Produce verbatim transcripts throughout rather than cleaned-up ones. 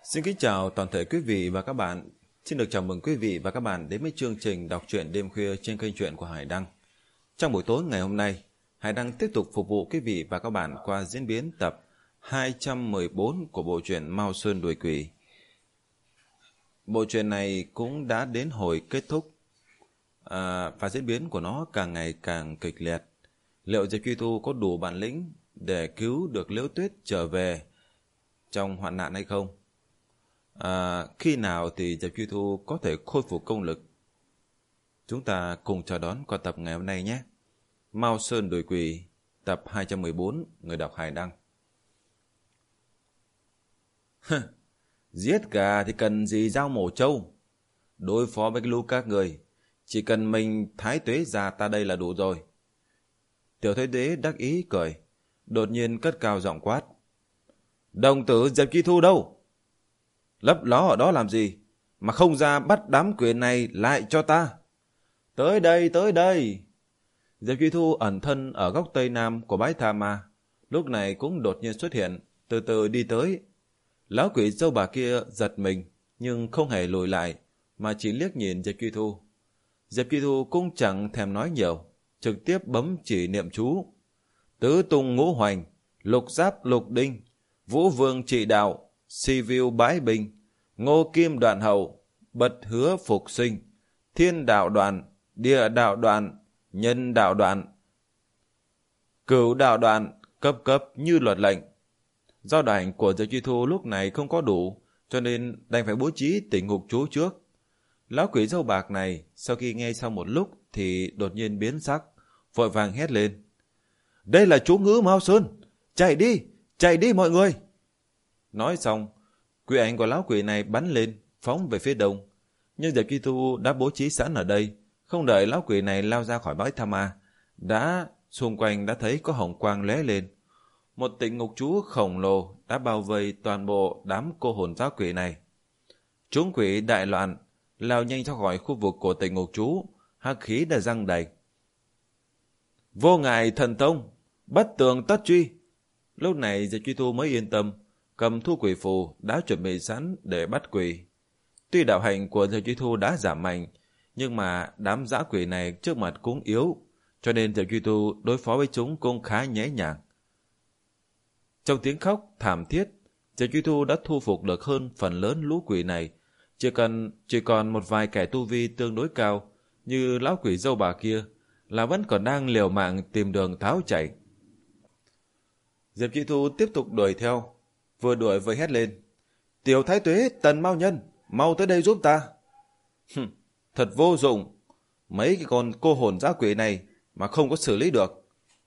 Xin kính chào toàn thể quý vị và các bạn. Xin được chào mừng quý vị và các bạn đến với chương trình đọc truyện đêm khuya trên kênh truyện của Hải Đăng. Trong buổi tối ngày hôm nay, Hải Đăng tiếp tục phục vụ quý vị và các bạn qua diễn biến tập hai trăm mười bốn của bộ truyện Mao Sơn Đuổi Quỷ. Bộ truyện này cũng đã đến hồi kết thúc à, và diễn biến của nó càng ngày càng kịch liệt. Liệu Diệp Truy Thu có đủ bản lĩnh để cứu được Liễu Tuyết trở về trong hoạn nạn hay không? À, khi nào thì Diệp Truy Thu có thể khôi phục công lực? Chúng ta cùng chờ đón qua tập ngày hôm nay nhé. Mao Sơn Đuổi Quỷ tập hai trăm mười bốn, người đọc Hải Đăng. Giết gà thì cần gì dao mổ trâu? Đối phó với cái lũ các người, chỉ cần mình Thái Tuế già ta đây là đủ rồi. Tiểu Thái Tuế đắc ý cười, đột nhiên cất cao giọng quát: Đồng tử Diệp Truy Thu đâu? Lấp ló ở đó làm gì mà không ra bắt đám quyền này lại cho ta? Tới đây, tới đây. Diệp Truy Thu ẩn thân ở góc tây nam của bãi Tha Ma, lúc này cũng đột nhiên xuất hiện, từ từ đi tới. Lão quỷ dâu bà kia giật mình, nhưng không hề lùi lại, mà chỉ liếc nhìn Diệp Truy Thu. Diệp Truy Thu cũng chẳng thèm nói nhiều, trực tiếp bấm chỉ niệm chú: Tứ tung ngũ hoành, lục giáp lục đinh, vũ vương trị đạo, si viu bãi bình, ngô kim đoạn hậu, bật hứa phục sinh, thiên đạo đoạn, địa đạo đoạn, nhân đạo đoạn, cửu đạo đoạn, cấp cấp như luật lệnh. Do đạo hành của Diệp Truy Thu lúc này không có đủ, cho nên đành phải bố trí tỉnh ngục chú trước. Lão quỷ dâu bạc này sau khi nghe xong một lúc thì đột nhiên biến sắc, vội vàng hét lên: Đây là chú ngữ Mao Sơn, chạy đi, chạy đi mọi người. Nói xong, quỷ ảnh của lão quỷ này bắn lên, phóng về phía đông. Nhưng Diệp Truy Thu đã bố trí sẵn ở đây, không đợi lão quỷ này lao ra khỏi bãi Tha Ma, đã xung quanh đã thấy có hồng quang lóe lên. Một tỉnh ngục chú khổng lồ đã bao vây toàn bộ đám cô hồn giáo quỷ này. Chúng quỷ đại loạn, lao nhanh ra khỏi khu vực của tỉnh ngục chú, hắc khí đã răng đầy. Vô ngại thần tông, bất tường tất truy. Lúc này Diệp Truy Thu mới yên tâm, cầm thu quỷ phù đã chuẩn bị sẵn để bắt quỷ. Tuy đạo hành của Diệp Truy Thu đã giảm mạnh, nhưng mà đám dã quỷ này trước mặt cũng yếu, cho nên Diệp Truy Thu đối phó với chúng cũng khá nhẹ nhàng. Trong tiếng khóc thảm thiết, Diệp Truy Thu đã thu phục được hơn phần lớn lũ quỷ này. Chỉ cần chỉ còn một vài kẻ tu vi tương đối cao, như lão quỷ dâu bà kia, là vẫn còn đang liều mạng tìm đường tháo chạy. Diệp Truy Thu tiếp tục đuổi theo, vừa đuổi vừa hét lên: Tiểu Thái Tuế, Tần Mao Nhân, mau tới đây giúp ta. Hừm, thật vô dụng, mấy cái con cô hồn dã quỷ này mà không có xử lý được.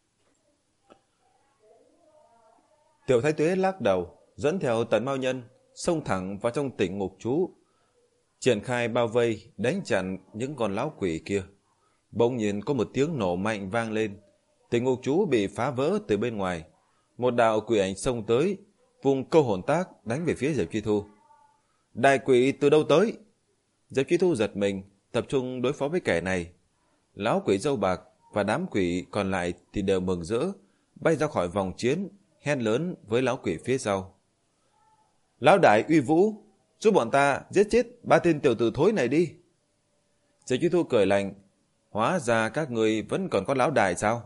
Tiểu Thái Tuế lắc đầu, dẫn theo Tần Mao Nhân xông thẳng vào trong tỉnh ngục chú, triển khai bao vây đánh chặn những con lão quỷ kia. Bỗng nhiên có một tiếng nổ mạnh vang lên, tỉnh ngục chú bị phá vỡ từ bên ngoài. Một đạo quỷ ảnh xông tới, vùng câu hồn tác đánh về phía Diệp Truy Thu. Đại quỷ từ đâu tới? Diệp Truy Thu giật mình, tập trung đối phó với kẻ này. Lão quỷ dâu bạc và đám quỷ còn lại thì đều mừng rỡ, bay ra khỏi vòng chiến, hét lớn với lão quỷ phía sau: Lão đại uy vũ, giúp bọn ta giết chết ba tên tiểu tử thối này đi. Diệp Truy Thu cười lạnh: Hóa ra các người vẫn còn có lão đại sao?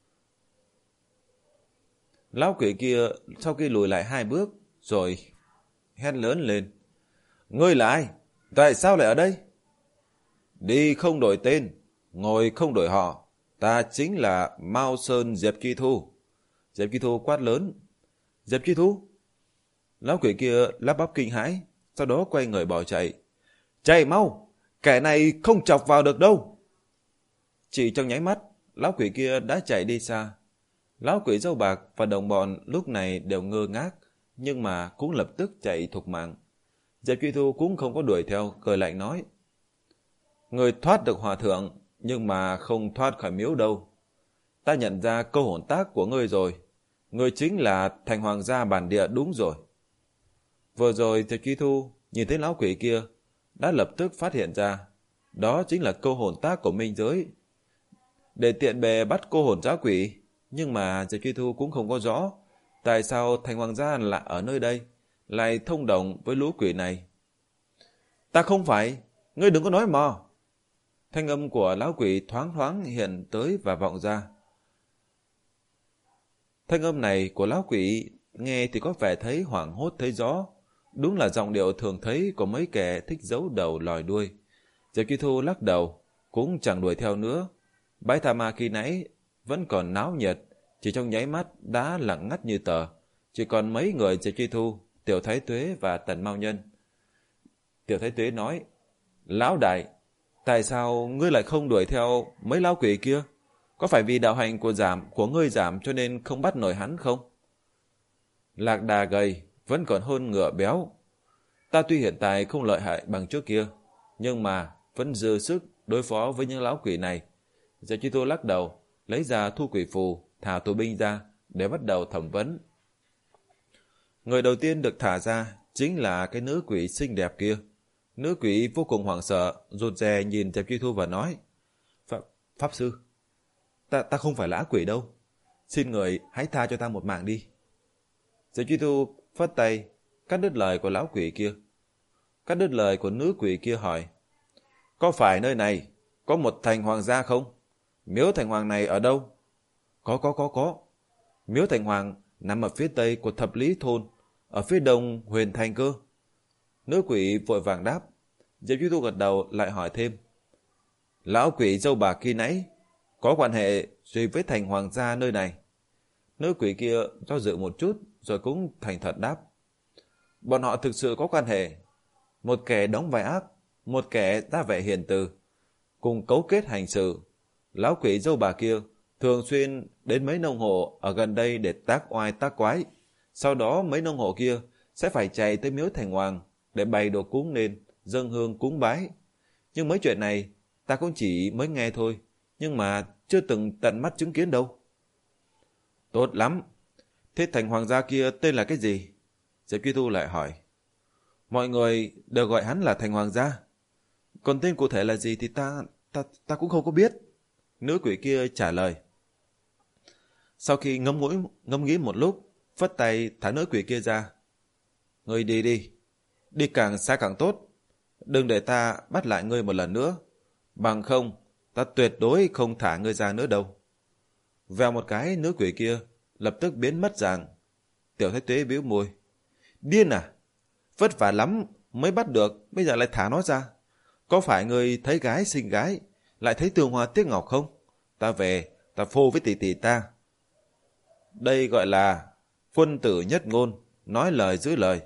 Lão quỷ kia sau khi lùi lại hai bước rồi hét lớn lên: Ngươi là ai? Tại sao lại ở đây? Đi không đổi tên, ngồi không đổi họ, ta chính là Mao Sơn Diệp Truy Thu. Diệp Truy Thu quát lớn: Diệp Truy Thu? Lão quỷ kia lắp bắp kinh hãi, sau đó quay người bỏ chạy. Chạy mau, kẻ này không chọc vào được đâu. Chỉ trong nháy mắt, lão quỷ kia đã chạy đi xa. Lão quỷ dâu bạc và đồng bọn lúc này đều ngơ ngác, nhưng mà cũng lập tức chạy thục mạng. Diệp Truy Thu cũng không có đuổi theo, cười lạnh nói: Người thoát được hòa thượng, nhưng mà không thoát khỏi miếu đâu. Ta nhận ra câu hồn tác của ngươi rồi, ngươi chính là thành hoàng gia bản địa đúng rồi. Vừa rồi Diệp Truy Thu nhìn thấy lão quỷ kia, đã lập tức phát hiện ra, đó chính là câu hồn tác của minh giới. Để tiện bề bắt cô hồn dã quỷ, nhưng mà Diệp Truy Thu cũng không có rõ tại sao thành hoàng gia lại ở nơi đây, lại thông đồng với lũ quỷ này. Ta không phải, ngươi đừng có nói mò. Thanh âm của lão quỷ thoáng thoáng hiện tới và vọng ra. Thanh âm này của lão quỷ nghe thì có vẻ thấy hoảng hốt thấy rõ. Đúng là giọng điệu thường thấy của mấy kẻ thích giấu đầu lòi đuôi. Diệp Chi Thu lắc đầu, cũng chẳng đuổi theo nữa. Bãi tha ma khi nãy vẫn còn náo nhiệt, chỉ trong nháy mắt đã lặng ngắt như tờ. Chỉ còn mấy người Diệp Chi Thu, Tiểu Thái Tuế và Tần Mao Nhân. Tiểu Thái Tuế nói, lão đại, tại sao ngươi lại không đuổi theo mấy lão quỷ kia? Có phải vì đạo hành của giảm của ngươi giảm cho nên không bắt nổi hắn không? Lạc Đà gầy vẫn còn hơn ngựa béo. Ta tuy hiện tại không lợi hại bằng trước kia, nhưng mà vẫn dư sức đối phó với những lão quỷ này. Diệp Chi Thu lắc đầu, lấy ra thu quỷ phù, thả tù binh ra để bắt đầu thẩm vấn. Người đầu tiên được thả ra chính là cái nữ quỷ xinh đẹp kia. Nữ quỷ vô cùng hoảng sợ, rụt rè nhìn Diệp Chi Thu và nói, Pháp, Pháp sư, ta, ta không phải là ác quỷ đâu. Xin người hãy tha cho ta một mạng đi. Diệp Chi Thu phất tay, cắt đứt lời của lão quỷ kia. Cắt đứt lời của nữ quỷ kia hỏi, có phải nơi này có một thành hoàng gia không? Miếu thành hoàng này ở đâu? Có, có, có, có. Miếu thành hoàng nằm ở phía tây của thập lý thôn, ở phía đông huyền thành cơ. Nữ quỷ vội vàng đáp. Diệp Chi Thu gật đầu lại hỏi thêm, lão quỷ dâu bạc khi nãy có quan hệ gì với thành hoàng gia nơi này? Nữ quỷ kia do dự một chút rồi cũng thành thật đáp, bọn họ thực sự có quan hệ. Một kẻ đóng vai ác, một kẻ ra vẻ hiền từ, cùng cấu kết hành sự. Lão quỷ dâu bà kia thường xuyên đến mấy nông hộ ở gần đây để tác oai tác quái. Sau đó mấy nông hộ kia sẽ phải chạy tới miếu thành hoàng để bày đồ cúng lên, dâng hương cúng bái. Nhưng mấy chuyện này ta cũng chỉ mới nghe thôi, nhưng mà chưa từng tận mắt chứng kiến đâu. Tốt lắm. Thế thành hoàng gia kia tên là cái gì? Diệp Chi Thu lại hỏi. Mọi người đều gọi hắn là thành hoàng gia. Còn tên cụ thể là gì thì ta, ta, ta cũng không có biết. Nữ quỷ kia trả lời. Sau khi ngẫm mũi, ngẫm nghĩ một lúc, phất tay thả nữ quỷ kia ra. Ngươi đi đi. Đi càng xa càng tốt. Đừng để ta bắt lại ngươi một lần nữa. Bằng không, ta tuyệt đối không thả ngươi ra nữa đâu. Vèo một cái, nữ quỷ kia lập tức biến mất dạng. Tiểu Thái Tuế bĩu môi. Điên à? Vất vả lắm mới bắt được, bây giờ lại thả nó ra. Có phải ngươi thấy gái xinh gái, lại thấy tường hoa tiếc ngọc không? Ta về, ta phô với tỷ tỷ ta. Đây gọi là quân tử nhất ngôn, nói lời giữ lời.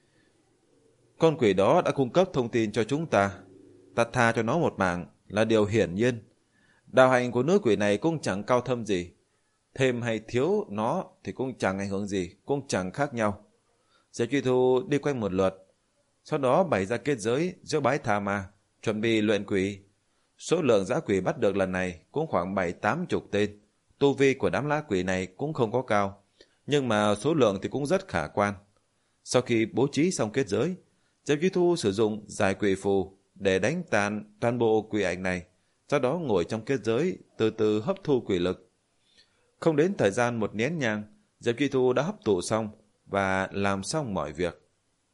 Con quỷ đó đã cung cấp thông tin cho chúng ta. Ta tha cho nó một mạng là điều hiển nhiên. Đạo hành của nữ quỷ này cũng chẳng cao thâm gì. Thêm hay thiếu nó thì cũng chẳng ảnh hưởng gì, cũng chẳng khác nhau. Diệp Chi Thu đi quanh một lượt, sau đó bày ra kết giới giữa bãi tha ma, chuẩn bị luyện quỷ. Số lượng dã quỷ bắt được lần này cũng khoảng bảy tám chục tên. Tu vi của đám lá quỷ này cũng không có cao, nhưng mà số lượng thì cũng rất khả quan. Sau khi bố trí xong kết giới, Diệp Chi Thu sử dụng giải quỷ phù để đánh tan toàn bộ quỷ ảnh này, sau đó ngồi trong kết giới từ từ hấp thu quỷ lực. Không đến thời gian một nén nhang, Diệp Chi Thu đã hấp thụ xong và làm xong mọi việc.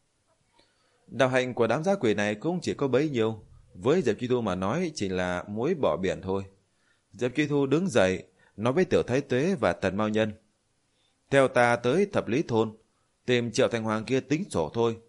Đạo hành của đám dã quỷ này cũng chỉ có bấy nhiêu, với Diệp Chi Thu mà nói chỉ là muối bỏ biển thôi. Diệp Chi Thu đứng dậy, nói với Tiểu Thái Tuế và Tần Mao Nhân. Theo ta tới thập lý thôn, tìm Triệu Thành Hoàng kia tính sổ thôi.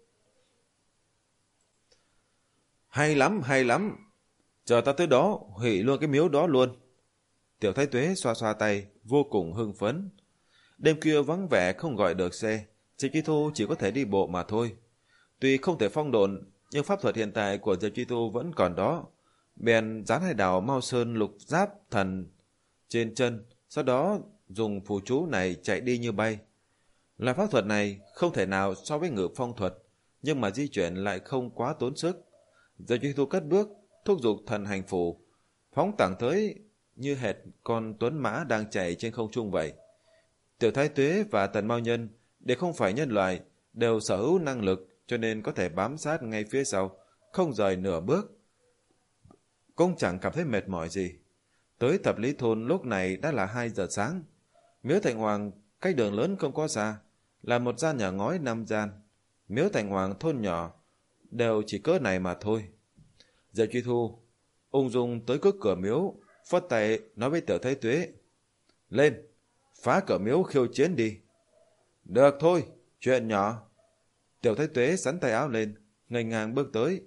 Hay lắm, hay lắm. Chờ ta tới đó, hủy luôn cái miếu đó luôn. Tiểu Thái Tuế xoa xoa tay, vô cùng hưng phấn. Đêm khuya vắng vẻ không gọi được xe, Diệp Chi Thu chỉ có thể đi bộ mà thôi. Tuy không thể phong độn, nhưng pháp thuật hiện tại của Diệp Chi Thu vẫn còn đó. Bèn dán hai đào Mao Sơn lục giáp thần trên chân, sau đó dùng phù chú này chạy đi như bay. Loại pháp thuật này không thể nào so với ngự phong thuật, nhưng mà di chuyển lại không quá tốn sức. Diệp Chi Thu cất bước, thúc giục thần hành phù, phóng tảng tới như hệt con tuấn mã đang chạy trên không trung vậy. Tiểu Thái Tuế và Tần Mao Nhân để không phải nhân loại, đều sở hữu năng lực cho nên có thể bám sát ngay phía sau, không rời nửa bước. Cũng chẳng cảm thấy mệt mỏi gì. Tới thập lý thôn lúc này đã là hai giờ sáng. Miếu Thành Hoàng cách đường lớn không có xa, là một gian nhà ngói năm gian. miếu thành hoàng thôn nhỏ đều chỉ cỡ này mà thôi. Diệp Truy Thu ung dung tới trước cửa miếu, phất tay nói với Tiểu Thái Tuế: lên, phá cửa miếu khiêu chiến đi. Được thôi, chuyện nhỏ. Tiểu Thái Tuế sắn tay áo lên, nghênh ngang bước tới.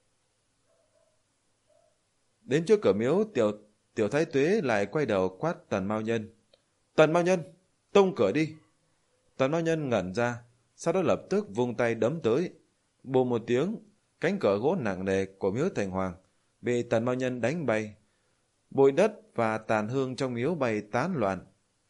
Đến trước cửa miếu, Tiểu Tiểu Thái Tuế lại quay đầu quát Tần Mao Nhân: Tần Mao Nhân, tung cửa đi. Tần Mao Nhân ngẩn ra, sau đó lập tức vung tay đấm tới. Bùm một tiếng, cánh cửa gỗ nặng nề của miếu thành hoàng bị Tần Mao Nhân đánh bay. Bụi đất và tàn hương trong miếu bay tán loạn.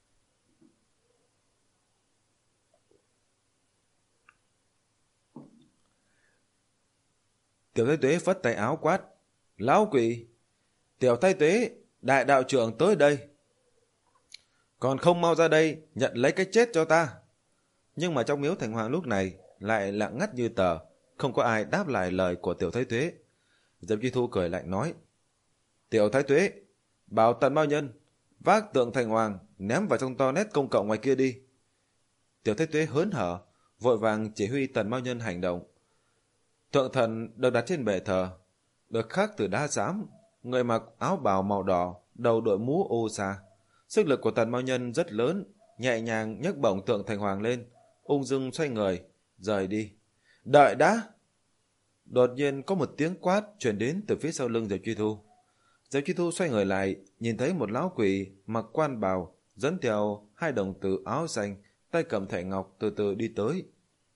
Tiểu Thái Tuế phất tay áo quát: lão quỷ! Tiểu Thái Tuế, đại đạo trưởng tới đây. Còn không mau ra đây nhận lấy cái chết cho ta. Nhưng mà trong miếu thành hoàng lúc này lại lặng ngắt như tờ, không có ai đáp lại lời của Tiểu Thái Tuế. Diệp Truy Thu cười lạnh nói: Tiểu Thái Tuế, bảo Tần Mao Nhân vác tượng thành hoàng ném vào trong toilet công cộng ngoài kia đi. Tiểu Thái Tuế hớn hở vội vàng chỉ huy Tần Mao Nhân hành động. Tượng thần được đặt trên bệ thờ, được khắc từ đá xám, người mặc áo bào màu đỏ, đầu đội mũ ô sa. Sức lực của Tần Mao Nhân rất lớn, nhẹ nhàng nhấc bổng tượng thành hoàng lên, ung dung xoay người rời đi. Đợi đã! Đột nhiên có một tiếng quát truyền đến từ phía sau lưng Diệp Truy Thu. Diệp Truy Thu xoay người lại, nhìn thấy một lão quỷ mặc quan bào dẫn theo hai đồng tử áo xanh, tay cầm thẻ ngọc từ từ đi tới.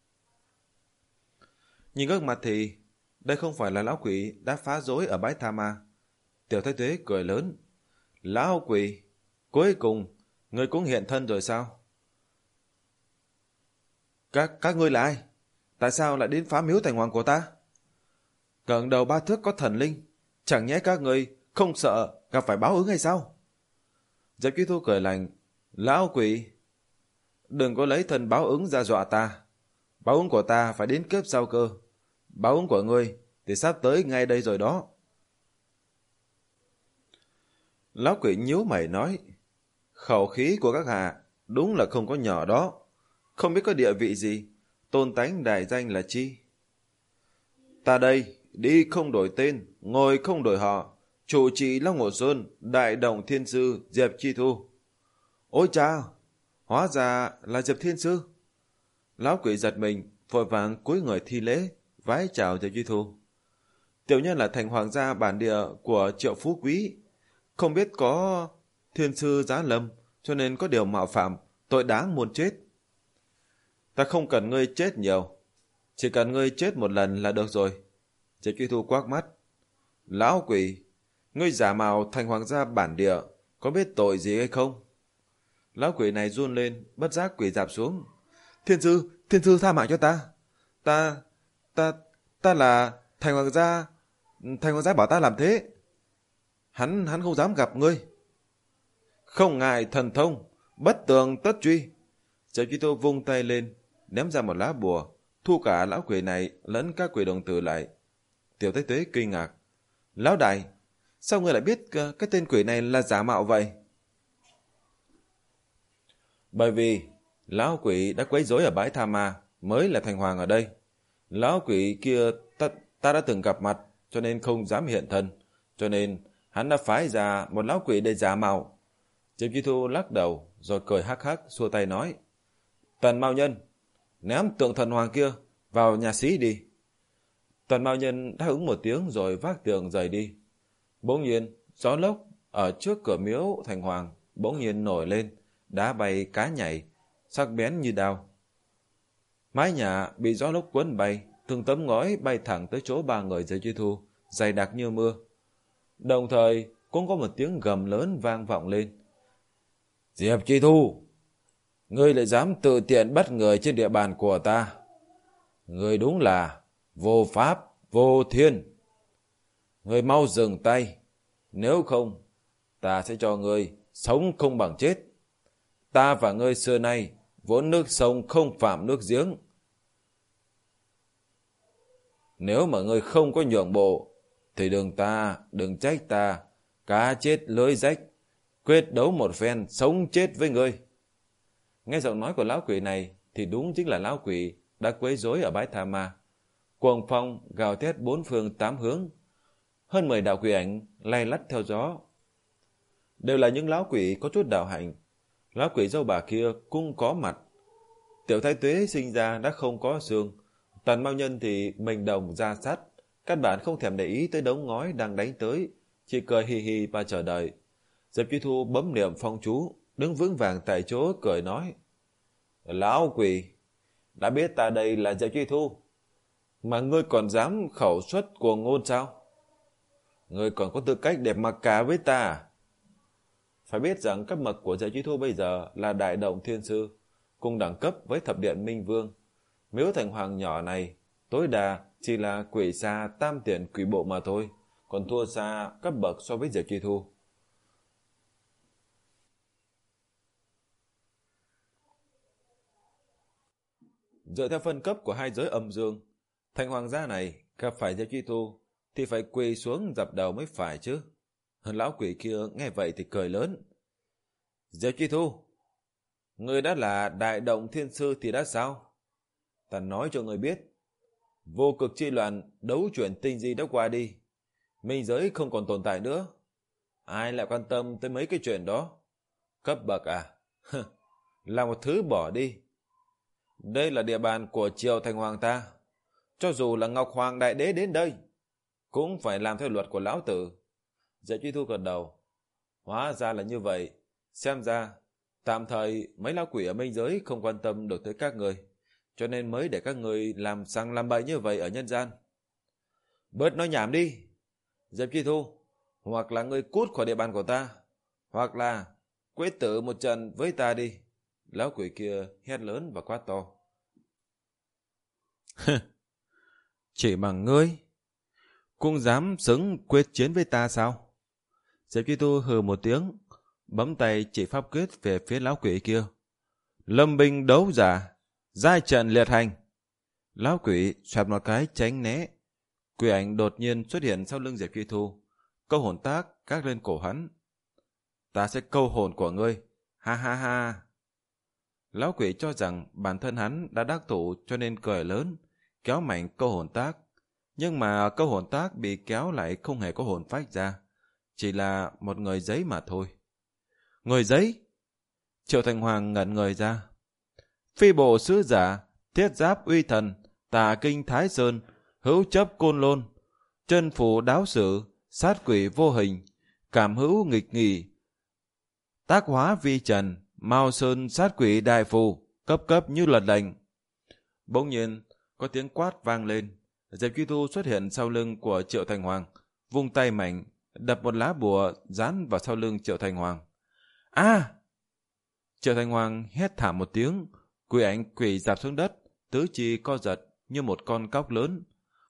Nhìn gương mặt thì đây không phải là lão quỷ đã phá rối ở bãi tha ma. Tiểu Thái Tuế cười lớn: lão quỷ, cuối cùng ngươi cũng hiện thân rồi sao? Các các ngươi là ai? Tại sao lại đến phá miếu thành hoàng của ta? Cận đầu ba thước có thần linh, chẳng nhẽ các ngươi không sợ gặp phải báo ứng hay sao? Diệp Truy Thu cười lạnh: lão quỷ, đừng có lấy thần báo ứng ra dọa ta. Báo ứng của ta phải đến kiếp sau cơ. Báo ứng của ngươi thì sắp tới ngay đây rồi đó. Lão quỷ nhíu mày nói: khẩu khí của các hạ đúng là không có nhỏ đó. Không biết có địa vị gì, tôn tánh đại danh là chi? Ta đây đi không đổi tên, ngồi không đổi họ, chủ trì Long Hồ Sơn, đại động thiên sư Diệp Truy Thu. Ôi cha, hóa ra là Diệp Thiên Sư. Lão quỷ giật mình, vội vàng cúi người thi lễ, vái chào Diệp Truy Thu. Tiểu nhân là thành hoàng gia bản địa của Triệu Phú Quý, không biết có thiên sư giá lâm, cho nên có điều mạo phạm, tội đáng muôn chết. Ta không cần ngươi chết nhiều, chỉ cần ngươi chết một lần là được rồi. Diệp Truy Thu quát mắt: lão quỷ, ngươi giả mạo thành hoàng gia bản địa, có biết tội gì hay không? Lão quỷ này run lên, bất giác quỳ rạp xuống. Thiên sư, thiên sư tha mạng cho ta. Ta, ta, ta là thành hoàng gia, thành hoàng gia bảo ta làm thế. Hắn, hắn không dám gặp ngươi. Không ngại thần thông, bất tường tất truy. Diệp Truy Thu vung tay lên, ném ra một lá bùa, thu cả lão quỷ này lẫn các quỷ đồng tử lại. Tiểu Thái Tuế kinh ngạc: lão đại, sao ngươi lại biết cái tên quỷ này là giả mạo vậy? Bởi vì lão quỷ đã quấy rối ở bãi tha ma mới là thành hoàng ở đây. Lão quỷ kia ta, ta đã từng gặp mặt, cho nên không dám hiện thân, cho nên hắn đã phái ra một lão quỷ để giả mạo. Diệp Truy Thu lắc đầu rồi cười hắc hắc xua tay nói: Tần Mao Nhân, ném tượng thần hoàng kia vào nhà xí đi. Tần Mao Nhân đáp ứng một tiếng rồi vác tượng rời đi. Bỗng nhiên gió lốc ở trước cửa miếu thành hoàng bỗng nhiên nổi lên, đá bay cá nhảy, sắc bén như đao. Mái nhà bị gió lốc cuốn bay, từng tấm ngói bay thẳng tới chỗ ba người Diệp Truy Thu, dày đặc như mưa. Đồng thời cũng có một tiếng gầm lớn vang vọng lên: Diệp Truy Thu, ngươi lại dám tự tiện bắt người trên địa bàn của ta. Ngươi đúng là vô pháp, vô thiên. Ngươi mau dừng tay, nếu không ta sẽ cho ngươi sống không bằng chết. Ta và ngươi xưa nay vốn nước sông không phạm nước giếng. Nếu mà ngươi không có nhượng bộ thì đừng ta, đừng trách ta cá chết lưới rách, quyết đấu một phen sống chết với ngươi. Nghe giọng nói của lão quỷ này thì đúng chính là lão quỷ đã quấy rối ở bãi tha ma. Cuồng phong gào thét bốn phương tám hướng. Hơn mười đạo quỷ ảnh lay lắt theo gió. Đều là những lão quỷ có chút đạo hạnh. Lão quỷ dâu bà kia cũng có mặt. Tiểu Thái Tuế sinh ra đã không có xương. Tần Mao Nhân thì mình đồng ra sắt. Căn bản không thèm để ý tới đống ngói đang đánh tới. Chỉ cười hì hì và chờ đợi. Diệp Truy Thu bấm niệm phong chú, đứng vững vàng tại chỗ cười nói: Lão quỷ, đã biết ta đây là Diệp Truy Thu, mà ngươi còn dám khẩu xuất cuồng ngôn sao? Ngươi còn có tư cách để mặc cả với ta à? Phải biết rằng cấp bậc của Diệp Truy Thu bây giờ là Đại Động Thiên Sư, cùng đẳng cấp với Thập Điện Minh Vương. Miếu Thành Hoàng nhỏ này tối đa chỉ là quỷ xa tam tiền quỷ bộ mà thôi, còn thua xa cấp bậc so với Diệp Truy Thu. Dựa theo phân cấp của hai giới âm dương, Thành Hoàng gia này gặp phải Diệp Truy Thu thì phải quỳ xuống dập đầu mới phải chứ. Lão quỷ kia nghe vậy thì cười lớn: Diệp Truy Thu, ngươi đã là Đại Động Thiên Sư thì đã sao? Ta nói cho ngươi biết, vô cực chi loạn đấu chuyển tinh di đã qua đi, minh giới không còn tồn tại nữa. Ai lại quan tâm tới mấy cái chuyện đó? Cấp bậc à? Là một thứ bỏ đi. Đây là địa bàn của triều Thành Hoàng ta. Cho dù là Ngọc Hoàng Đại Đế đến đây, cũng phải làm theo luật của lão tử. Diệp Truy Thu gật đầu. Hóa ra là như vậy. Xem ra, tạm thời mấy lão quỷ ở minh giới không quan tâm được tới các người, cho nên mới để các người làm sang làm bậy như vậy ở nhân gian. Bớt nói nhảm đi, Diệp Truy Thu. Hoặc là ngươi cút khỏi địa bàn của ta, hoặc là quyết tử một trận với ta đi. Lão quỷ kia hét lớn và quát to. Chỉ bằng ngươi cũng dám xứng quyết chiến với ta sao? Diệp Truy Thu hừ một tiếng, bấm tay chỉ pháp quyết về phía lão quỷ kia. Lâm binh đấu giả, giai trận liệt hành. Lão quỷ xoẹt một cái tránh né. Quỷ ảnh đột nhiên xuất hiện sau lưng Diệp Truy Thu, câu hồn tác gác lên cổ hắn. Ta sẽ câu hồn của ngươi, ha ha ha. Lão quỷ cho rằng bản thân hắn đã đắc thủ cho nên cười lớn, kéo mạnh câu hồn tác. Nhưng mà câu hồn tác bị kéo lại không hề có hồn phách ra, chỉ là một người giấy mà thôi. Người giấy? Triệu Thành Hoàng ngẩn người ra. Phi bộ sứ giả, thiết giáp uy thần, tà kinh thái sơn, hữu chấp côn lôn, chân phủ đáo sử, sát quỷ vô hình, cảm hữu nghịch nghỉ, tác hóa vi trần, Mao Sơn sát quỷ đại phù, cấp cấp như luật lệnh. Bỗng nhiên có tiếng quát vang lên. Diệp Truy Thu xuất hiện sau lưng của Triệu Thành Hoàng, vung tay mạnh đập một lá bùa dán vào sau lưng Triệu Thành Hoàng. A! À! Triệu Thành Hoàng hét thảm một tiếng, quỷ ảnh quỷ dạp xuống đất, tứ chi co giật như một con cóc lớn.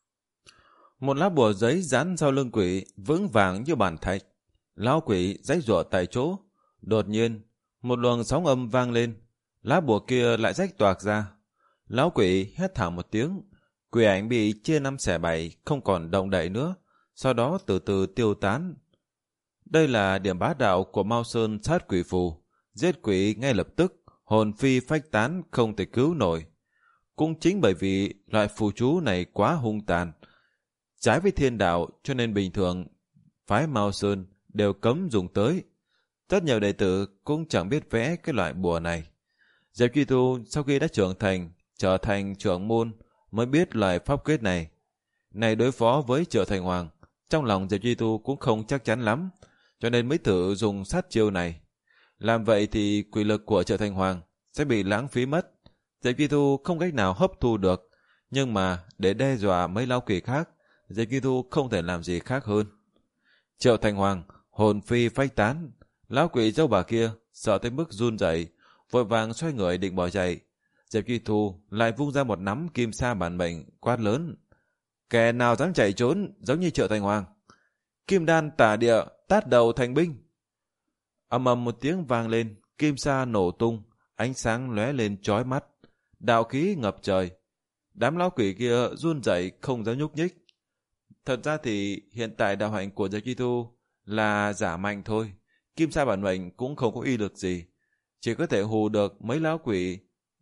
Một lá bùa giấy dán sau lưng quỷ vững vàng như bàn thạch. Lão quỷ giãy giụa tại chỗ. Đột nhiên một luồng sóng âm vang lên, lá bùa kia lại rách toạc ra. Lão quỷ hét thảm một tiếng, quỷ ảnh bị chia năm xẻ bảy, không còn động đậy nữa, sau đó từ từ tiêu tán. Đây là điểm bá đạo của Mao Sơn sát quỷ phù, giết quỷ ngay lập tức, hồn phi phách tán, không thể cứu nổi. Cũng chính bởi vì loại phù chú này quá hung tàn, trái với thiên đạo, cho nên bình thường phái Mao Sơn đều cấm dùng tới. Rất nhiều đệ tử cũng chẳng biết vẽ cái loại bùa này. Diệp Truy Thu sau khi đã trưởng thành, trở thành trưởng môn mới biết loại pháp quyết này. Này đối phó với Triệu Thành Hoàng, trong lòng Diệp Truy Thu cũng không chắc chắn lắm, cho nên mới thử dùng sát chiêu này. Làm vậy thì quỷ lực của Triệu Thành Hoàng sẽ bị lãng phí mất. Diệp Truy Thu không cách nào hấp thu được, nhưng mà để đe dọa mấy lão quỷ khác, Diệp Truy Thu không thể làm gì khác hơn. Triệu Thành Hoàng hồn phi phách tán. Lão quỷ dâu bà kia sợ tới mức run rẩy, vội vàng xoay người định bỏ chạy. Diệp Truy Thu lại vung ra một nắm kim sa bản mệnh, quát lớn: Kẻ nào dám chạy trốn giống như Triệu Thành Hoàng, kim đan tả địa, tát đầu thành binh. Ầm ầm một tiếng vang lên, kim sa nổ tung, ánh sáng lóe lên chói mắt, đạo khí ngập trời. Đám lão quỷ kia run rẩy không dám nhúc nhích. Thật ra thì hiện tại đạo hạnh của Diệp Truy Thu là giả mạnh thôi, kim sa bản mệnh cũng không có uy lực gì, chỉ có thể hù được mấy lão quỷ,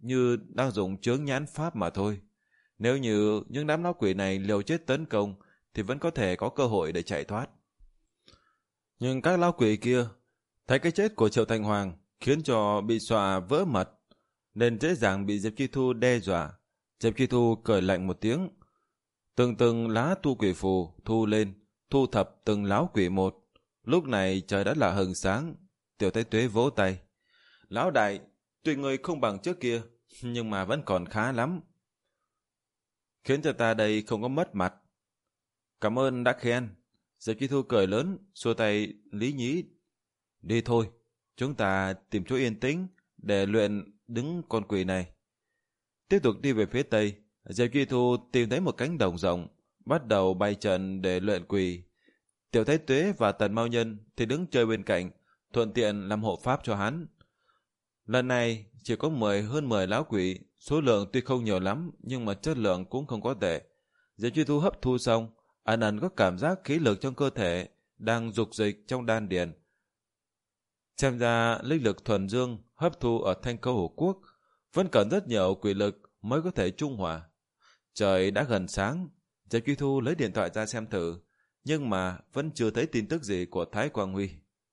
như đang dùng chướng nhãn pháp mà thôi. Nếu như những đám lão quỷ này liều chết tấn công thì vẫn có thể có cơ hội để chạy thoát. Nhưng các lão quỷ kia thấy cái chết của Triệu Thành Hoàng khiến cho bị dọa vỡ mật, nên dễ dàng bị Diệp Chi Thu đe dọa. Diệp Chi Thu cười lạnh một tiếng, từng từng lá tu quỷ phù thu lên, thu thập từng lão quỷ một. Lúc này trời đã là hừng sáng. Tiểu Thái Tuế vỗ tay: Lão đại, tuy người không bằng trước kia, nhưng mà vẫn còn khá lắm, khiến cho ta đây không có mất mặt. Cảm ơn đã khen. Diệp Chi Thu cười lớn, xua tay Lý Nhĩ: Đi thôi, chúng ta tìm chỗ yên tĩnh để luyện đứng con quỷ này. Tiếp tục đi về phía tây, Diệp Chi Thu tìm thấy một cánh đồng rộng, bắt đầu bày trận để luyện quỷ. Tiểu Thái Tuế và Tần Mao Nhân thì đứng chơi bên cạnh, thuận tiện làm hộ pháp cho hắn. Lần này chỉ có mười hơn mười lão quỷ, số lượng tuy không nhiều lắm nhưng mà chất lượng cũng không có tệ. Diệp Chi Thu hấp thu xong, ẩn ẩn có cảm giác khí lực trong cơ thể đang dục dịch trong đan điền. Xem ra linh lực thuần dương hấp thu ở Thanh Câu Hổ Quốc vẫn cần rất nhiều quỷ lực mới có thể trung hòa. Trời đã gần sáng, Diệp Chi Thu lấy điện thoại ra xem thử, nhưng mà vẫn chưa thấy tin tức gì của Thái Quang Huy.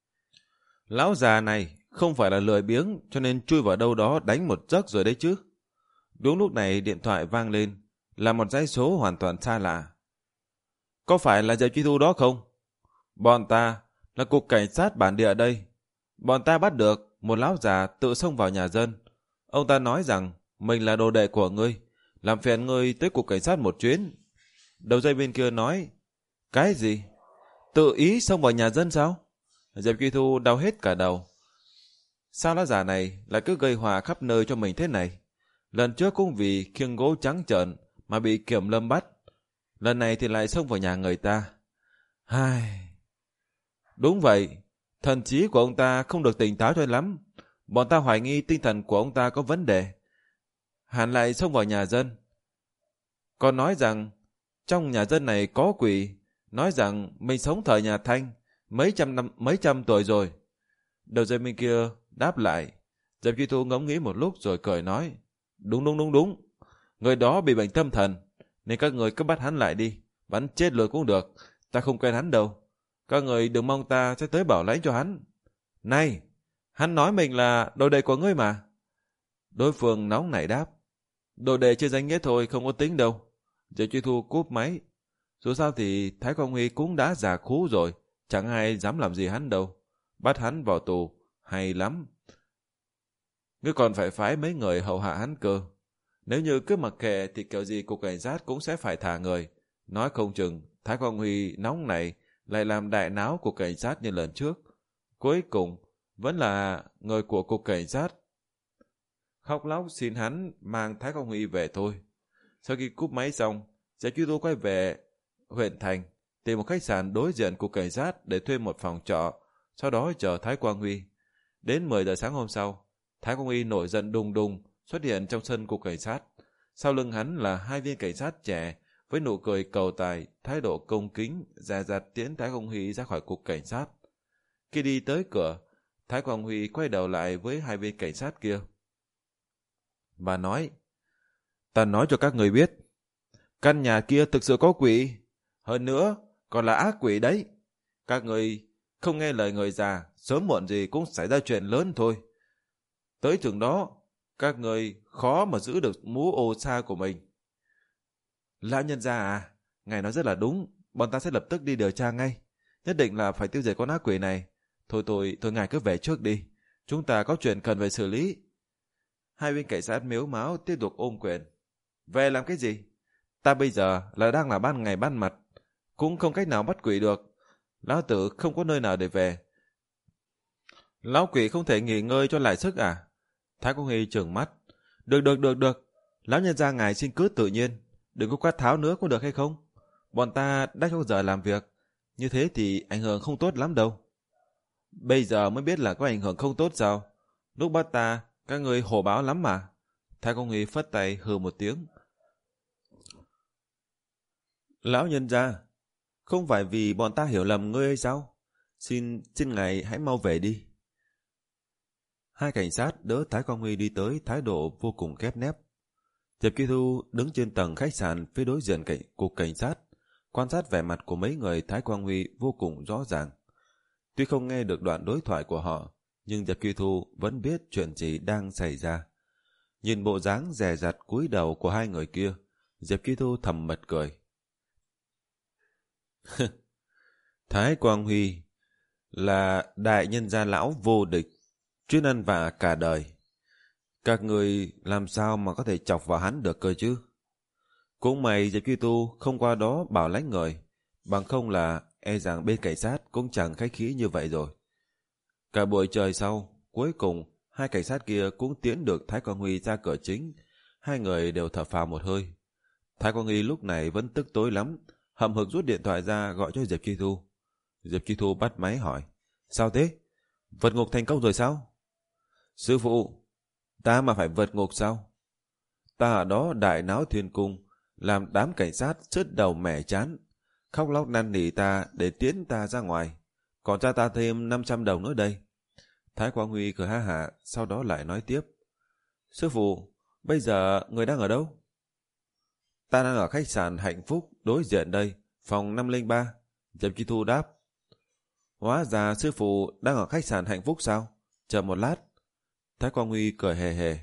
Lão già này không phải là lười biếng cho nên chui vào đâu đó đánh một giấc rồi đấy chứ. Đúng lúc này điện thoại vang lên, là một dãy số hoàn toàn xa lạ. Có phải là Diệp Chi Thu đó không? Bọn ta là cục cảnh sát bản địa đây. Bọn ta bắt được một lão già tự xông vào nhà dân. Ông ta nói rằng mình là đồ đệ của ngươi, làm phiền ngươi tới cục cảnh sát một chuyến. Đầu dây bên kia nói: Cái gì? Tự ý xông vào nhà dân sao? Diệp Chi Thu đau hết cả đầu. Sao lão già này lại cứ gây hòa khắp nơi cho mình thế này? Lần trước cũng vì khiêng gỗ trắng trợn mà bị kiểm lâm bắt, lần này thì lại xông vào nhà người ta. Hai... Đúng vậy, thần trí của ông ta không được tỉnh táo cho lắm. Bọn ta hoài nghi tinh thần của ông ta có vấn đề. Hắn lại xông vào nhà dân, còn nói rằng trong nhà dân này có quỷ, nói rằng mình sống thời nhà Thanh mấy trăm năm mấy trăm tuổi rồi. Đầu dây bên kia đáp lại. Diệp Chi Thu ngẫm nghĩ một lúc rồi cười nói: Đúng đúng đúng đúng, người đó bị bệnh tâm thần, nên các người cứ bắt hắn lại đi, bắn chết rồi cũng được, ta không quen hắn đâu. Các người đừng mong ta sẽ tới bảo lãnh cho hắn. Này, hắn nói mình là đồ đệ của ngươi mà. Đối phương nóng nảy đáp: Đồ đệ chưa danh nghĩa thôi, không có tính đâu. Diệp Chi Thu cúp máy. Dù sao thì Thái Quang Huy cũng đã già khú rồi, chẳng ai dám làm gì hắn đâu. Bắt hắn vào tù hay lắm. Ngươi còn phải phái mấy người hậu hạ hắn cơ. Nếu như cứ mặc kệ thì kiểu gì cục cảnh sát cũng sẽ phải thả người. Nói không chừng Thái Quang Huy nóng này lại làm đại náo cục cảnh sát như lần trước. Cuối cùng vẫn là người của cục cảnh sát khóc lóc xin hắn mang Thái Quang Huy về thôi. Sau khi cúp máy xong, Diệp Chi Thu quay về huyện thành, tìm một khách sạn đối diện cục cảnh sát để thuê một phòng trọ, sau đó chờ Thái Quang Huy. Đến mười giờ sáng hôm sau, Thái Quang Huy nổi giận đùng đùng xuất hiện trong sân cục cảnh sát. Sau lưng hắn là hai viên cảnh sát trẻ với nụ cười cầu tài, thái độ công kính, dè dặt tiễn Thái Quang Huy ra khỏi cục cảnh sát. Khi đi tới cửa, Thái Quang Huy quay đầu lại với hai viên cảnh sát kia và nói: Ta nói cho các người biết, căn nhà kia thực sự có quỷ, hơn nữa còn là ác quỷ đấy. Các người không nghe lời người già, sớm muộn gì cũng xảy ra chuyện lớn thôi. Tới chừng đó, các người khó mà giữ được mũ ô sa của mình. Lão nhân gia à, ngài nói rất là đúng, bọn ta sẽ lập tức đi điều tra ngay. Nhất định là phải tiêu diệt con ác quỷ này. Thôi thôi, thôi ngài cứ về trước đi, chúng ta có chuyện cần phải xử lý. Hai viên cảnh sát mếu máo tiếp tục ôm quyền. Về làm cái gì? Ta bây giờ là đang là ban ngày ban mặt, cũng không cách nào bắt quỷ được. Lão tử không có nơi nào để về. Lão quỷ không thể nghỉ ngơi cho lại sức à? Thái Quang Huy trừng mắt. Được được được được, lão nhân gia ngài xin cứ tự nhiên, đừng có quát tháo nữa có được hay không? Bọn ta đã có giờ làm việc, như thế thì ảnh hưởng không tốt lắm đâu. Bây giờ mới biết là có ảnh hưởng không tốt sao? Lúc bắt ta, các người hổ báo lắm mà. Thái Quang Huy phất tay hừ một tiếng. Lão nhân gia, không phải vì bọn ta hiểu lầm ngươi hay sao? Xin, xin ngài hãy mau về đi. Hai cảnh sát đỡ Thái Quang Huy đi tới thái độ vô cùng khép nép. Diệp Chi Thu đứng trên tầng khách sạn phía đối diện cạnh cục cảnh sát, quan sát vẻ mặt của mấy người Thái Quang Huy vô cùng rõ ràng. Tuy không nghe được đoạn đối thoại của họ, nhưng Diệp Chi Thu vẫn biết chuyện gì đang xảy ra. Nhìn bộ dáng dè dặt cúi đầu của hai người kia, Diệp Chi Thu thầm bật cười. Thái Quang Huy là đại nhân gia lão vô địch, chuyên ăn vạ cả đời. Các người làm sao mà có thể chọc vào hắn được cơ chứ? Cũng may Diệp Chi Thu không qua đó bảo lãnh người, bằng không là e rằng bên cảnh sát cũng chẳng khách khí như vậy rồi. Cả buổi trời sau, cuối cùng hai cảnh sát kia cũng tiễn được Thái Quang Huy ra cửa chính. Hai người đều thở phào một hơi. Thái Quang Huy lúc này vẫn tức tối lắm, hậm hực rút điện thoại ra gọi cho Diệp Chi Thu. Diệp Chi Thu bắt máy hỏi: Sao thế? Vượt ngục thành công rồi sao? Sư phụ, ta mà phải vượt ngục sao? Ta ở đó đại náo thiên cung, làm đám cảnh sát sứt đầu mẻ chán, khóc lóc năn nỉ ta để tiến ta ra ngoài, còn cho ta thêm năm trăm đồng nữa đây. Thái Quang Huy cười ha hả, sau đó lại nói tiếp: Sư phụ, bây giờ người đang ở đâu? Ta đang ở khách sạn Hạnh Phúc đối diện đây, phòng năm không ba. Diệp Chi Thu đáp. Hóa ra sư phụ đang ở khách sạn Hạnh Phúc sao? Chờ một lát. Thái Quang Huy cười hề hề.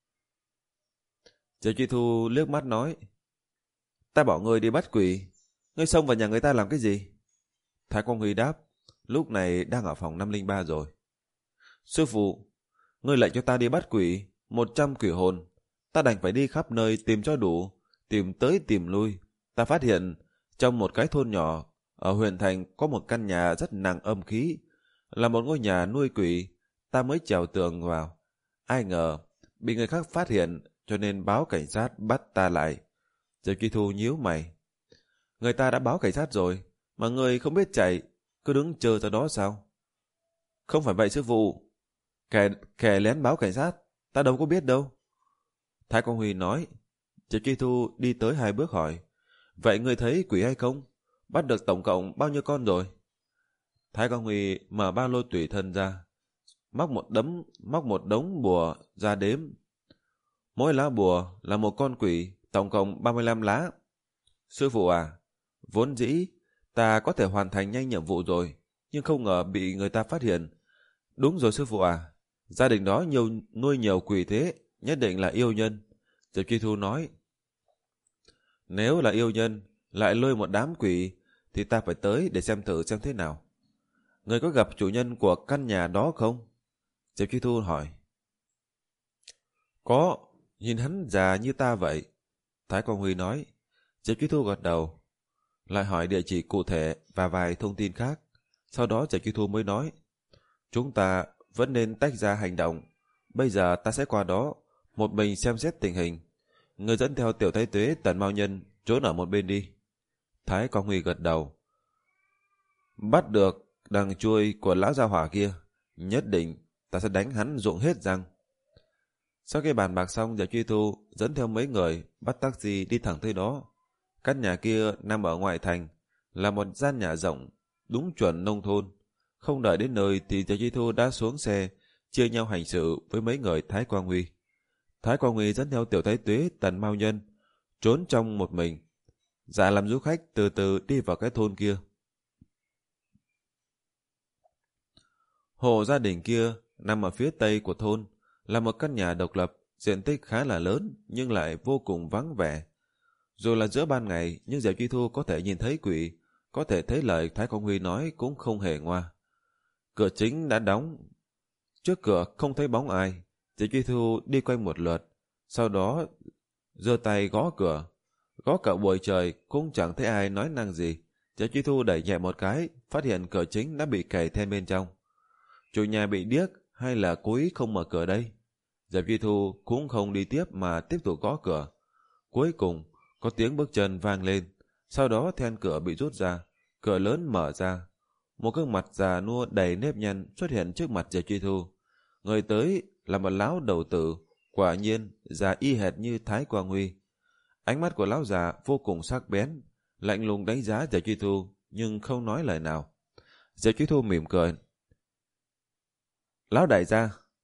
Diệp Chi Thu liếc mắt nói: Ta bảo ngươi đi bắt quỷ, ngươi xông vào nhà người ta làm cái gì? Thái Quang Huy đáp: Lúc này đang ở phòng năm không ba rồi. Sư phụ, ngươi lệnh cho ta đi bắt quỷ, một trăm quỷ hồn. Ta đành phải đi khắp nơi tìm cho đủ, tìm tới tìm lui. Ta phát hiện trong một cái thôn nhỏ ở huyện thành có một căn nhà rất nặng âm khí, là một ngôi nhà nuôi quỷ. Ta mới trèo tường vào, ai ngờ bị người khác phát hiện, cho nên báo cảnh sát bắt ta lại. Diệp Chi Thu nhíu mày. Người ta đã báo cảnh sát rồi, mà người không biết chạy, cứ đứng chờ ra đó sao? Không phải vậy sư phụ, kẻ, kẻ lén báo cảnh sát, ta đâu có biết đâu. Thái Quang Huy nói. Diệp Chi Thu đi tới hai bước hỏi: Vậy người thấy quỷ hay không? Bắt được tổng cộng bao nhiêu con rồi? Thái Quang Huy mở ba lô tùy thân ra, móc một đấm, móc một đống bùa ra đếm. Mỗi lá bùa là một con quỷ, tổng cộng ba mươi lăm lá. Sư phụ à, vốn dĩ ta có thể hoàn thành nhanh nhiệm vụ rồi, nhưng không ngờ bị người ta phát hiện. Đúng rồi sư phụ à, gia đình đó nhiều nuôi nhiều quỷ thế, nhất định là yêu nhân. Diệp Chi Thu nói. Nếu là yêu nhân, lại lôi một đám quỷ, thì ta phải tới để xem thử xem thế nào. Người có gặp chủ nhân của căn nhà đó không? Diệp Chi Thu hỏi. Có, nhìn hắn già như ta vậy. Thái Quang Huy nói. Diệp Chi Thu gật đầu, lại hỏi địa chỉ cụ thể và vài thông tin khác. Sau đó Diệp Chi Thu mới nói: Chúng ta vẫn nên tách ra hành động. Bây giờ ta sẽ qua đó, một mình xem xét tình hình. Người dẫn theo tiểu thái tuế Tần Mao Nhân trốn ở một bên đi. Thái Quang Huy gật đầu. Bắt được đằng chuôi của lão gia hỏa kia, nhất định ta sẽ đánh hắn rụng hết răng. Sau khi bàn bạc xong, Diệp Chi Thu dẫn theo mấy người bắt taxi đi thẳng tới đó. Căn nhà kia nằm ở ngoại thành, là một gian nhà rộng, đúng chuẩn nông thôn. Không đợi đến nơi thì Diệp Chi Thu đã xuống xe, chia nhau hành sự với mấy người Thái Quang Huy. Thái Quang Huy dẫn theo tiểu thái tuế Tần Mao Nhân trốn trong một mình, giả làm du khách từ từ đi vào cái thôn kia. Hộ gia đình kia nằm ở phía tây của thôn, là một căn nhà độc lập, diện tích khá là lớn nhưng lại vô cùng vắng vẻ. Dù là giữa ban ngày, nhưng Diệp Chi Thu có thể nhìn thấy quỷ, có thể thấy lời Thái Quang Huy nói cũng không hề ngoa. Cửa chính đã đóng, trước cửa không thấy bóng ai. Diệp Chi Thu đi quanh một lượt, sau đó giơ tay gõ cửa. Gõ cả buổi trời cũng chẳng thấy ai nói năng gì. Diệp Chi Thu đẩy nhẹ một cái, phát hiện cửa chính đã bị cày thêm bên trong. Chủ nhà bị điếc hay là cố ý không mở cửa đây? Diệp Chi Thu cũng không đi tiếp mà tiếp tục gõ cửa. Cuối cùng có tiếng bước chân vang lên, sau đó then cửa bị rút ra, cửa lớn mở ra. Một gương mặt già nua đầy nếp nhăn xuất hiện trước mặt Diệp Chi Thu. Người tới là một lão đầu tử, quả nhiên già y hệt như Thái Quang Huy. Ánh mắt của lão già vô cùng sắc bén, lạnh lùng đánh giá Diệp Chi Thu nhưng không nói lời nào. Diệp Chi Thu mỉm cười. Lão đại gia,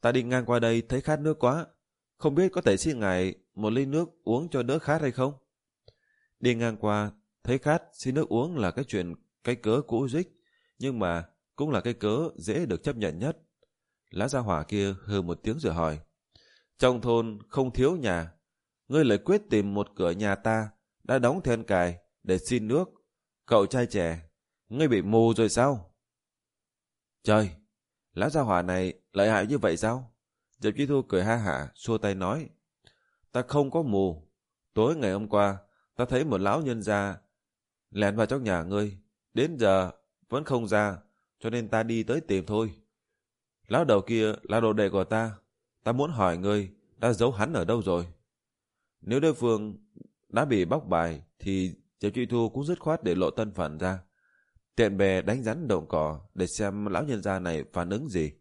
Ta đi ngang qua đây thấy khát nước quá, không biết có thể xin ngài một ly nước uống cho đỡ khát hay không? Đi ngang qua thấy khát xin nước uống là cái chuyện cái cớ cũ dích, nhưng mà cũng là cái cớ dễ được chấp nhận nhất. Lão gia hỏa kia hừ một tiếng rồi hỏi, trong thôn không thiếu nhà, ngươi lại quyết tìm một cửa nhà ta đã đóng then cài để xin nước. Cậu trai trẻ, ngươi bị mù rồi sao? Trời, lão gia hỏa này lợi hại như vậy sao? Diệp Chi Thu cười ha hả, xua tay nói, ta không có mù. Tối ngày hôm qua, ta thấy một lão nhân gia lẻn vào trong nhà ngươi, đến giờ vẫn không ra, cho nên ta đi tới tìm thôi. Lão đầu kia là đồ đệ của ta, ta muốn hỏi ngươi đã giấu hắn ở đâu rồi. Nếu đối phương đã bị bóc bài thì Diệp Truy Thu cũng dứt khoát để lộ thân phận ra, tiện bè đánh rắn động cỏ để xem lão nhân gia này phản ứng gì.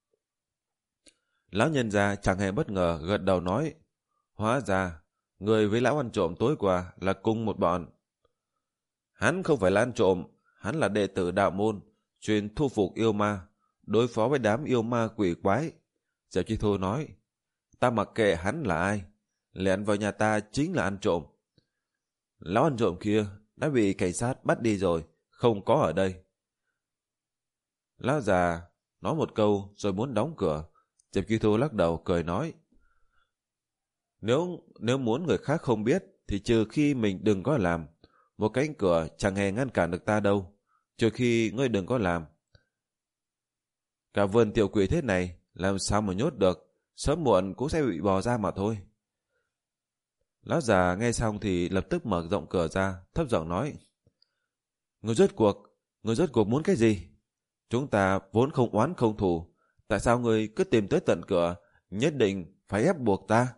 Lão nhân gia chẳng hề bất ngờ gật đầu nói, hóa ra người với lão ăn trộm tối qua là cùng một bọn. Hắn không phải là ăn trộm, hắn là đệ tử đạo môn chuyên thu phục yêu ma, đối phó với đám yêu ma quỷ quái. Diệp Chi Thu nói, ta mặc kệ hắn là ai, lẻn vào nhà ta chính là ăn trộm. Lão ăn trộm kia đã bị cảnh sát bắt đi rồi, không có ở đây. Lão già nói một câu rồi muốn đóng cửa. Diệp Chi Thu lắc đầu cười nói, Nếu nếu muốn người khác không biết thì trừ khi mình đừng có làm. Một cánh cửa chẳng hề ngăn cản được ta đâu, trừ khi ngươi đừng có làm. Cả vườn tiểu quỷ thế này làm sao mà nhốt được, sớm muộn cũng sẽ bị bò ra mà thôi. Lão già nghe xong thì lập tức mở rộng cửa ra, thấp giọng nói, Người rốt cuộc, người rốt cuộc muốn cái gì? Chúng ta vốn không oán không thù, tại sao người cứ tìm tới tận cửa, nhất định phải ép buộc ta?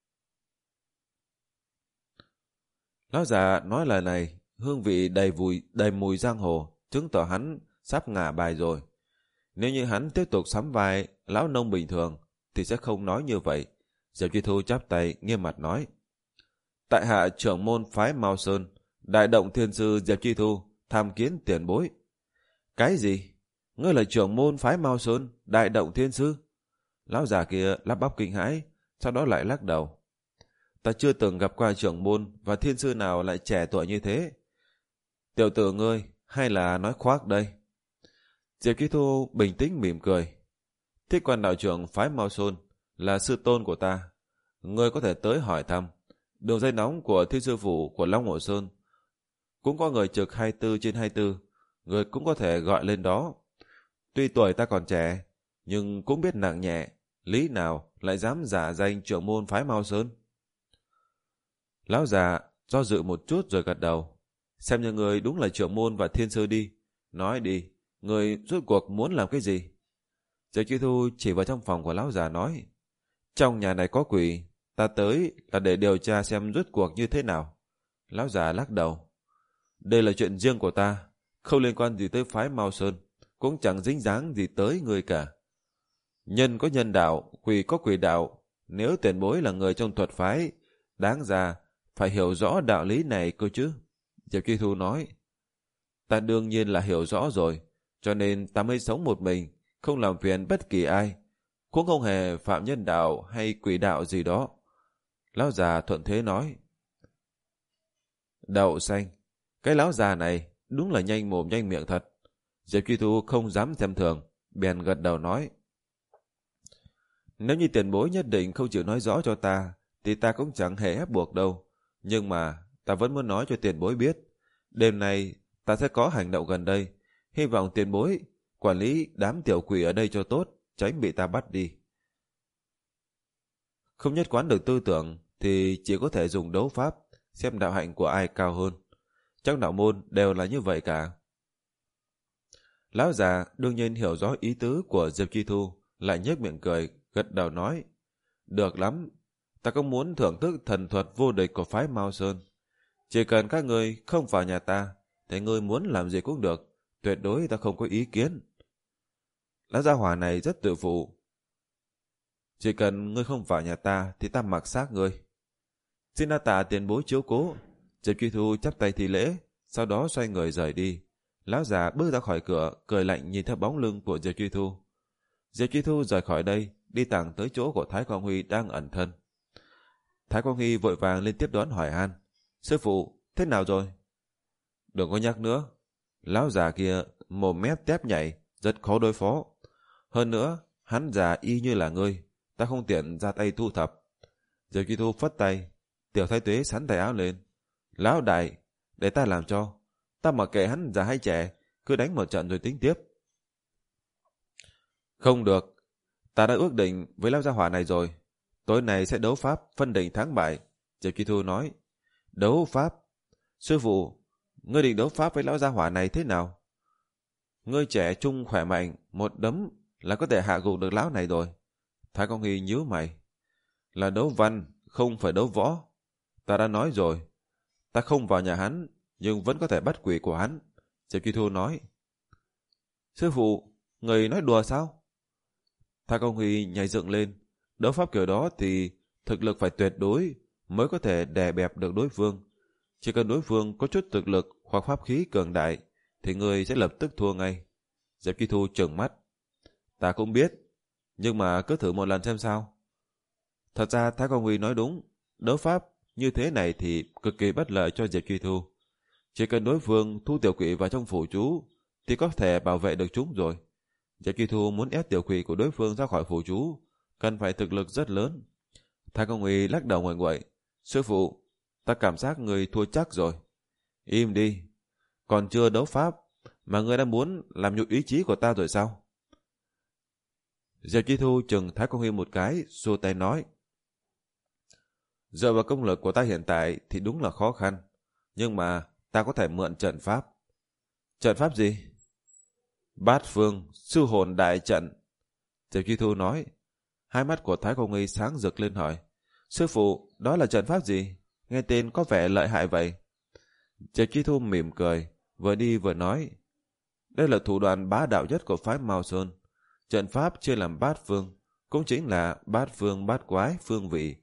Lão già nói lời này, hương vị đầy vùi đầy mùi giang hồ, chứng tỏ hắn sắp ngả bài rồi. Nếu như hắn tiếp tục sắm vai lão nông bình thường thì sẽ không nói như vậy. Diệp Chi Thu chắp tay nghiêm mặt nói, tại hạ trưởng môn phái Mao Sơn, đại động thiên sư Diệp Chi Thu tham kiến tiền bối. Cái gì? Ngươi là trưởng môn phái Mao Sơn, đại động thiên sư? Lão già kia lắp bắp kinh hãi, sau đó lại lắc đầu. Ta chưa từng gặp qua trưởng môn và thiên sư nào lại trẻ tuổi như thế. Tiểu tử ngươi hay là nói khoác đây? Diệp Chi Thu bình tĩnh mỉm cười. Thích quan đạo trưởng phái Mao Sơn là sư tôn của ta, ngươi có thể tới hỏi thăm. Đường dây nóng của thiên sư phủ của Long Hồ Sơn cũng có người trực hai mươi tư trên hai mươi tư, người cũng có thể gọi lên đó. Tuy tuổi ta còn trẻ, nhưng cũng biết nặng nhẹ, lý nào lại dám giả danh trưởng môn phái Mao Sơn? Lão già do dự một chút rồi gật đầu. Xem như người đúng là trưởng môn và thiên sư đi. Nói đi, người rốt cuộc muốn làm cái gì? Diệp Chi Thu chỉ vào trong phòng của lão già nói, trong nhà này có quỷ, ta tới là để điều tra xem rốt cuộc như thế nào. Lão già lắc đầu, đây là chuyện riêng của ta, không liên quan gì tới phái Mao Sơn, cũng chẳng dính dáng gì tới người cả. Nhân có nhân đạo, quỷ có quỷ đạo, nếu tiền bối là người trong thuật phái, đáng ra phải hiểu rõ đạo lý này cơ chứ. Diệp Chi Thu nói, ta đương nhiên là hiểu rõ rồi, cho nên ta mới sống một mình, không làm phiền bất kỳ ai, cũng không hề phạm nhân đạo hay quỷ đạo gì đó. Lão già thuận thế nói, đậu xanh, cái lão già này đúng là nhanh mồm nhanh miệng thật. Diệp Chi Thu không dám xem thường, bèn gật đầu nói, nếu như tiền bối nhất định không chịu nói rõ cho ta, thì ta cũng chẳng hề ép buộc đâu. Nhưng mà ta vẫn muốn nói cho tiền bối biết, đêm nay ta sẽ có hành động gần đây, hy vọng tiền bối quản lý đám tiểu quỷ ở đây cho tốt, tránh bị ta bắt đi. Không nhất quán được tư tưởng thì chỉ có thể dùng đấu pháp, xem đạo hạnh của ai cao hơn. Trong đạo môn đều là như vậy cả. Lão già đương nhiên hiểu rõ ý tứ của Diệp Chi Thu, lại nhếch miệng cười, gật đầu nói, được lắm, ta cũng muốn thưởng thức thần thuật vô địch của phái Mao Sơn. Chỉ cần các người không vào nhà ta, thì người muốn làm gì cũng được, tuyệt đối ta không có ý kiến. Lão gia hỏa này rất tự phụ. Chỉ cần ngươi không vào nhà ta thì ta mặc xác ngươi. Xin đa tạ tiền bối chiếu cố. Diệp Chi Thu chắp tay thi lễ, sau đó xoay người rời đi. Lão già bước ra khỏi cửa, cười lạnh nhìn theo bóng lưng của Diệp Chi Thu. Diệp Chi Thu rời khỏi đây, đi thẳng tới chỗ của Thái Quang Huy đang ẩn thân. Thái Quang Huy vội vàng lên tiếp đón hỏi han. Sư phụ, thế nào rồi? Đừng có nhắc nữa. Lão già kia mồm mép tép nhảy, rất khó đối phó. Hơn nữa, hắn già y như là ngươi, ta không tiện ra tay thu thập. Diệp Chi Thu phất tay, Tiểu Thái Tuế sắn tay áo lên. Lão đại, để ta làm cho. Ta mặc kệ hắn già hay trẻ, cứ đánh một trận rồi tính tiếp. Không được, ta đã ước định với lão gia hỏa này rồi. Tối nay sẽ đấu pháp phân định thắng bại. Diệp Chi Thu nói. Đấu pháp? Sư phụ, ngươi định đấu pháp với lão gia hỏa này thế nào? Ngươi trẻ trung khỏe mạnh, một đấm là có thể hạ gục được lão này rồi. Thái Quang Huy nhíu mày. Là đấu văn, không phải đấu võ. Ta đã nói rồi, ta không vào nhà hắn, nhưng vẫn có thể bắt quỷ của hắn. Diệp Chi Thu nói. Sư phụ, người nói đùa sao? Thái Quang Huy nhảy dựng lên. Đấu pháp kiểu đó thì thực lực phải tuyệt đối mới có thể đè bẹp được đối phương. Chỉ cần đối phương có chút thực lực hoặc pháp khí cường đại thì người sẽ lập tức thua ngay. Diệp Chi Thu trừng mắt. Ta cũng biết, nhưng mà cứ thử một lần xem sao. Thật ra Thái Quang Huy nói đúng, đấu pháp như thế này thì cực kỳ bất lợi cho Diệp Chi Thu. Chỉ cần đối phương thu tiểu quỷ vào trong phủ chú thì có thể bảo vệ được chúng rồi. Diệp Chi Thu muốn ép tiểu quỷ của đối phương ra khỏi phủ chú cần phải thực lực rất lớn. Thái Quang Huy lắc đầu nguội nguội. Sư phụ, ta cảm giác người thua chắc rồi. Im đi, còn chưa đấu pháp mà ngươi đã muốn làm nhục ý chí của ta rồi sao? Diệp Chi Thu chừng Thái Quang Huy một cái, xua tay nói. Dựa vào công lực của ta hiện tại thì đúng là khó khăn, nhưng mà ta có thể mượn trận pháp. Trận pháp gì? Bát phương sư hồn đại trận. Diệp Chi Thu nói. Hai mắt của Thái Quang Huy sáng rực lên hỏi. Sư phụ, đó là trận pháp gì? Nghe tên có vẻ lợi hại vậy. Diệp Chi Thu mỉm cười, vừa đi vừa nói. Đây là thủ đoạn bá đạo nhất của phái Mao Sơn. Trận pháp chia làm bát phương, cũng chính là bát phương bát quái phương vị.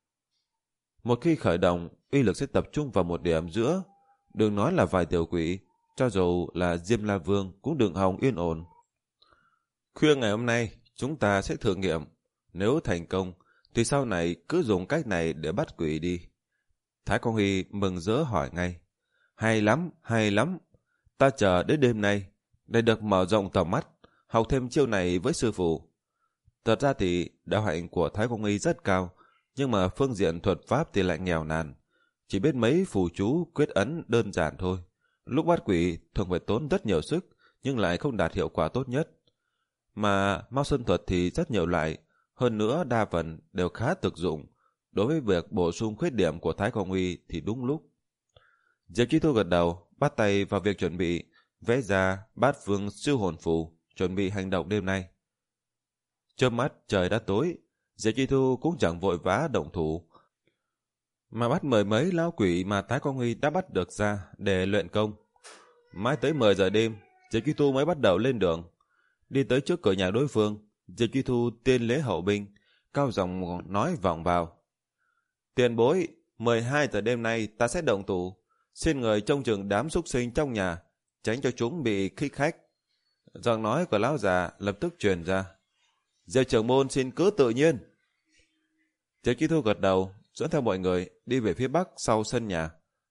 Một khi khởi động, uy lực sẽ tập trung vào một điểm giữa. Đừng nói là vài tiểu quỷ, cho dù là Diêm La Vương cũng đừng hòng yên ổn. Khuya ngày hôm nay, chúng ta sẽ thử nghiệm. Nếu thành công, thì sau này cứ dùng cách này để bắt quỷ đi. Thái Quang Huy mừng rỡ hỏi ngay. Hay lắm, hay lắm. Ta chờ đến đêm nay, để được mở rộng tầm mắt, học thêm chiêu này với sư phụ. Thật ra thì đạo hạnh của Thái Quang Huy rất cao, nhưng mà phương diện thuật pháp thì lại nghèo nàn. Chỉ biết mấy phù chú quyết ấn đơn giản thôi. Lúc bắt quỷ thường phải tốn rất nhiều sức, nhưng lại không đạt hiệu quả tốt nhất. Mà Mao Sơn thuật thì rất nhiều loại, hơn nữa đa phần đều khá thực dụng. Đối với việc bổ sung khuyết điểm của Thái Quang Huy thì đúng lúc. Diệp Chi Thu gật đầu, bắt tay vào việc chuẩn bị, vẽ ra bát phương siêu hồn phù, chuẩn bị hành động đêm nay. Chớp mắt trời đã tối, Diệp Chi Thu cũng chẳng vội vã động thủ, mà bắt mời mấy lão quỷ mà Thái Quang Huy đã bắt được ra để luyện công. Mãi tới mười giờ đêm, Diệp Chi Thu mới bắt đầu lên đường. Đi tới trước cửa nhà đối phương, Diệp Chi Thu tiên lễ hậu binh, cao giọng nói vọng vào. Tiền bối, mười hai giờ đêm nay ta sẽ động thủ, xin người trông chừng đám súc sinh trong nhà, tránh cho chúng bị khích khách. Giọng nói của lão già lập tức truyền ra. Diệp trưởng môn xin cứ tự nhiên. Diệp Chi Thu gật đầu, dẫn theo mọi người đi về phía bắc sau sân nhà.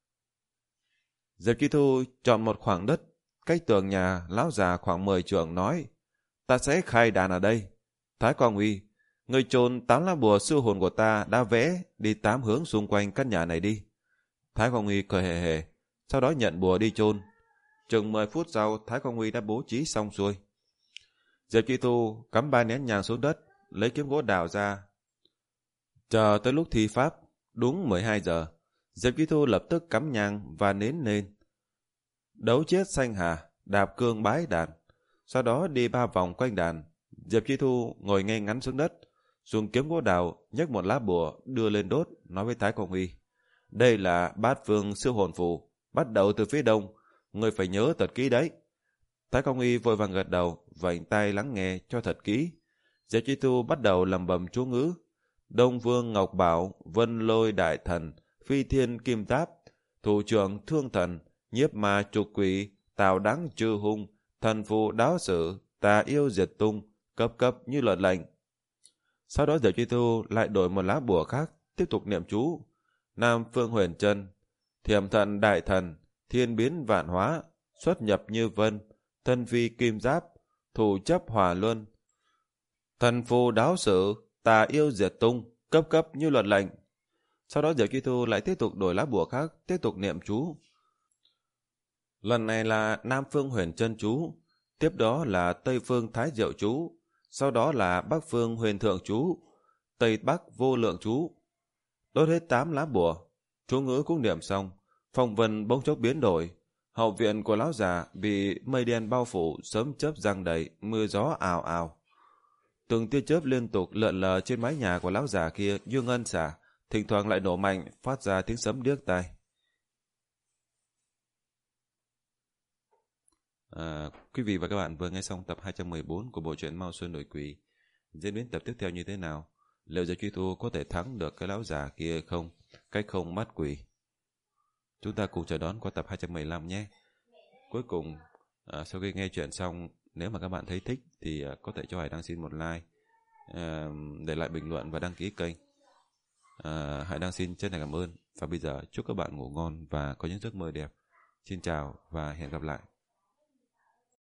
Diệp Chi Thu chọn một khoảng đất cách tường nhà lão già khoảng mười trượng nói. Ta sẽ khai đàn ở đây. Thái Quang Huy, người chôn tám lá bùa sư hồn của ta đã vẽ đi tám hướng xung quanh căn nhà này đi. Thái Quang Huy cười hề hề, sau đó nhận bùa đi chôn. Chừng mười phút sau, Thái Quang Huy đã bố trí xong xuôi. Diệp Chi Thu cắm ba nén nhang xuống đất, lấy kiếm gỗ đào ra. Chờ tới lúc thi pháp, đúng mười hai giờ, Diệp Chi Thu lập tức cắm nhang và nến lên. Đấu chiết xanh hà, đạp cương bái đàn. Sau đó đi ba vòng quanh đàn. Diệp Chi Thu ngồi ngay ngắn xuống đất, dùng kiếm gỗ đào nhấc một lá bùa đưa lên đốt, nói với Thái Quang Huy. Đây là bát phương siêu hồn phù, bắt đầu từ phía đông, người phải nhớ thật kỹ đấy. Thái Quang Huy vội vàng gật đầu, vảnh tay lắng nghe cho thật kỹ. Diệp Chi Thu bắt đầu lẩm bẩm chú ngữ. Đông Vương Ngọc Bảo, Vân Lôi Đại Thần, Phi Thiên Kim Táp, Thủ trưởng Thương Thần, Nhiếp Ma Trục Quỷ, Tào Đáng Trừ Hung, Thần Phù Đáo Sử, Tà Yêu Diệt Tung, cấp cấp như luật lệnh. Sau đó Diệu Chi Thu lại đổi một lá bùa khác, tiếp tục niệm chú. Nam Phương Huyền Chân, Thiểm Thận Đại Thần, Thiên Biến Vạn Hóa, Xuất Nhập Như Vân, Thân Vi Kim Giáp, Thủ Chấp Hỏa Luân, Thần Phù Đáo Sử, Tà Yêu Diệt Tung, cấp cấp như luật lệnh. Sau đó Diệu Chi Thu lại tiếp tục đổi lá bùa khác, tiếp tục niệm chú. Lần này là Nam Phương Huyền Chân chú, tiếp đó là Tây Phương Thái Diệu chú, sau đó là Bắc Phương Huyền Thượng chú, Tây Bắc Vô Lượng chú. Đốt hết tám lá bùa, chú ngữ cũng niệm xong, phong vân bỗng chốc biến đổi. Hậu viện của lão già bị mây đen bao phủ, sớm chớp giăng đầy, mưa gió ào ào. Từng tia chớp liên tục lượn lờ trên mái nhà của lão già kia như ngân xả, thỉnh thoảng lại nổ mạnh, phát ra tiếng sấm điếc tai. À, quý vị và các bạn vừa nghe xong tập hai trăm mười bốn của bộ truyện Mao Sơn Đổi Quỷ. Diễn biến tập tiếp theo như thế nào? Liệu Diệu Chi Thu có thể thắng được cái lão già kia không? Cách không bắt quỷ. Chúng ta cùng chờ đón qua tập hai trăm mười lăm nhé. Cuối cùng, à, sau khi nghe chuyện xong, nếu mà các bạn thấy thích thì à, có thể cho Hải Đăng xin một like, à, để lại bình luận và đăng ký kênh. À, Hải Đăng xin chân thành cảm ơn. Và bây giờ chúc các bạn ngủ ngon và có những giấc mơ đẹp. Xin chào và hẹn gặp lại.